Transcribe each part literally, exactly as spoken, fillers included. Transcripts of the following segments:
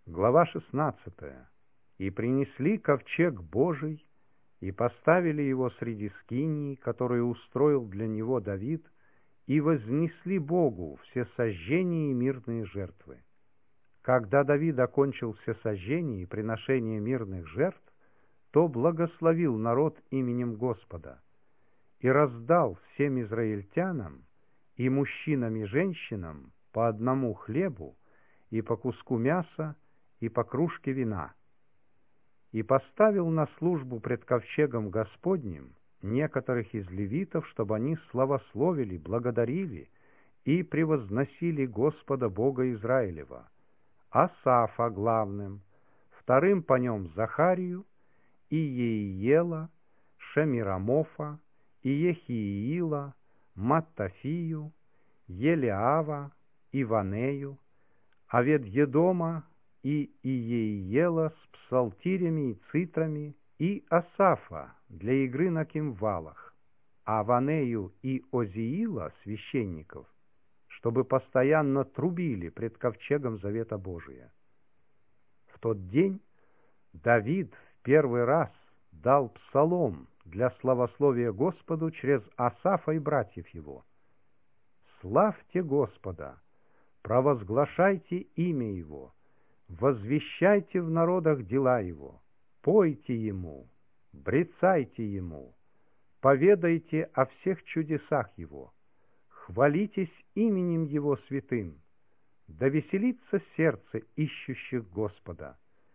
Глава шестнадцатая. «И принесли ковчег Божий, и поставили его среди скинии, которую устроил для него Давид, и вознесли Богу всесожжения и мирные жертвы. Когда Давид окончил всесожжение и приношение мирных жертв, то благословил народ именем Господа и раздал всем израильтянам, и мужчинам и женщинам, по одному хлебу, и по куску мяса, и по кружке вина. И поставил на службу пред ковчегом Господним некоторых из левитов, чтобы они славословили, благодарили и превозносили Господа Бога Израилева, Асафа главным, вторым по нем Захарию, и Еиела, Шемирамофа, и Ехиила, Маттафию, Елиава, Иванею, Авед-Едома и Иеиела с псалтирями и цитрами, и Асафа для игры на кимвалах, а Ванею и Озиила, священников, чтобы постоянно трубили пред ковчегом Завета Божия. В тот день Давид в первый раз дал псалом для славословия Господу через Асафа и братьев его. «Славьте Господа, провозглашайте имя Его, возвещайте в народах дела Его, пойте Ему, брецайте Ему, поведайте о всех чудесах Его, хвалитесь именем Его святым, да веселится сердце ищущих Господа.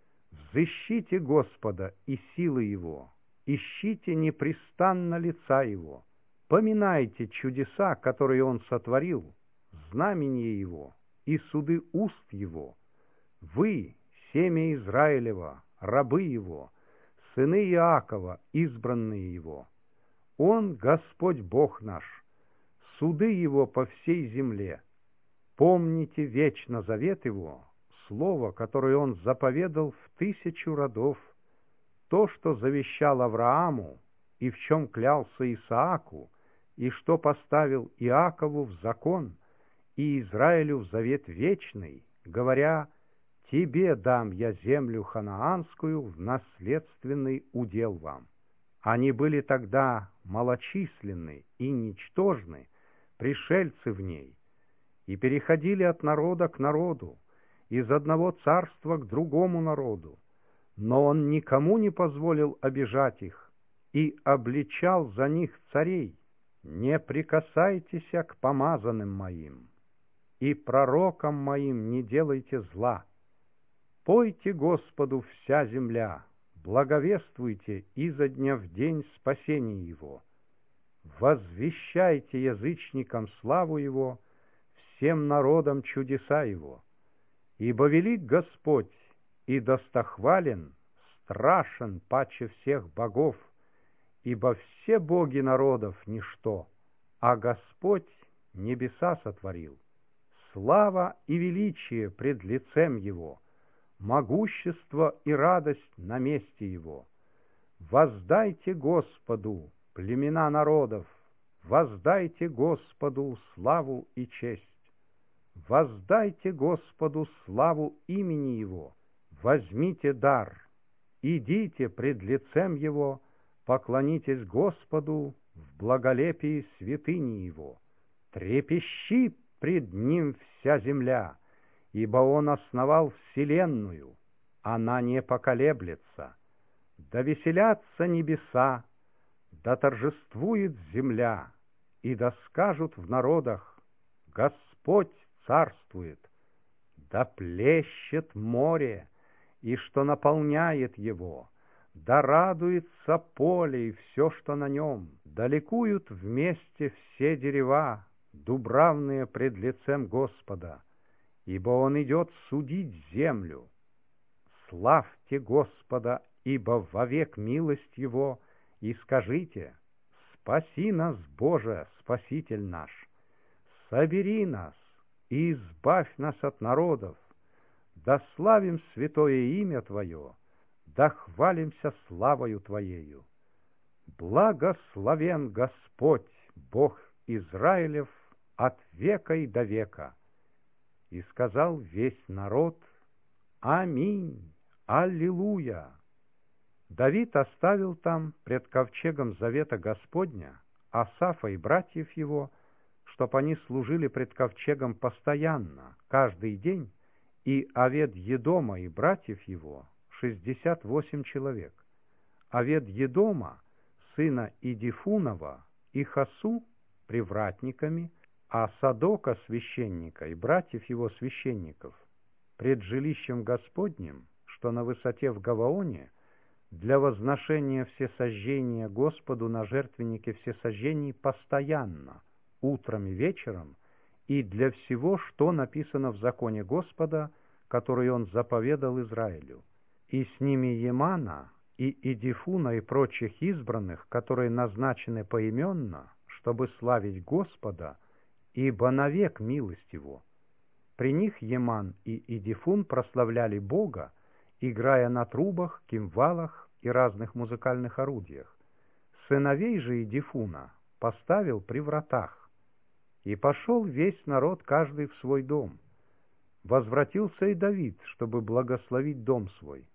Взыщите Господа и силы Его, ищите непрестанно лица Его, поминайте чудеса, которые Он сотворил, знамения Его и суды уст Его. Вы, семя Израилева, рабы Его, сыны Иакова, избранные Его. Он, Господь Бог наш, суды Его по всей земле. Помните вечно завет Его, слово, которое Он заповедал в тысячу родов, то, что завещал Аврааму, и в чем клялся Исааку, и что поставил Иакову в закон, и Израилю в завет вечный, говоря: «Тебе дам я землю ханаанскую в наследственный удел вам». Они были тогда малочисленны и ничтожны, пришельцы в ней, и переходили от народа к народу, из одного царства к другому народу, но он никому не позволил обижать их и обличал за них царей: «Не прикасайтесь к помазанным моим, и пророкам моим не делайте зла. Пойте Господу вся земля, благовествуйте изо дня в день спасения Его. Возвещайте язычникам славу Его, всем народам чудеса Его. Ибо велик Господь и достохвален, страшен паче всех богов, ибо все боги народов ничто, а Господь небеса сотворил. Слава и величие пред лицем Его, могущество и радость на месте Его. Воздайте Господу, племена народов, воздайте Господу славу и честь. Воздайте Господу славу имени Его, возьмите дар, идите пред лицем Его, поклонитесь Господу в благолепии святыни Его. Трепещи пред Ним вся земля, ибо Он основал вселенную, она не поколеблется. Да веселятся небеса, да торжествует земля, и да скажут в народах: Господь царствует. Да плещет море, и что наполняет его, да радуется поле и все, что на нем, да ликуют вместе все дерева, дубравные пред лицем Господа, ибо Он идет судить землю. Славьте Господа, ибо вовек милость Его, и скажите: спаси нас, Боже, Спаситель наш, собери нас и избавь нас от народов, да славим святое имя Твое, да хвалимся славою Твоею. Благословен Господь, Бог Израилев, от века и до века. И сказал весь народ: Аминь! Аллилуйя!» Давид оставил там пред ковчегом завета Господня Асафа и братьев его, чтоб они служили пред ковчегом постоянно, каждый день, и Овед-Едома и братьев его шестьдесят восемь человек. Овед-Едома, сына Идифунова, и Хасу привратниками, а Садока священника и братьев его священников пред жилищем Господним, что на высоте в Гаваоне, для возношения всесожжения Господу на жертвеннике всесожжений постоянно, утром и вечером, и для всего, что написано в законе Господа, который Он заповедал Израилю. И с ними Емана, и Идифуна, и прочих избранных, которые назначены поименно, чтобы славить Господа, ибо навек милость Его. При них Еман и Идифун прославляли Бога, играя на трубах, кимвалах и разных музыкальных орудиях. Сыновей же Идифуна поставил при вратах. И пошел весь народ, каждый в свой дом. Возвратился и Давид, чтобы благословить дом свой.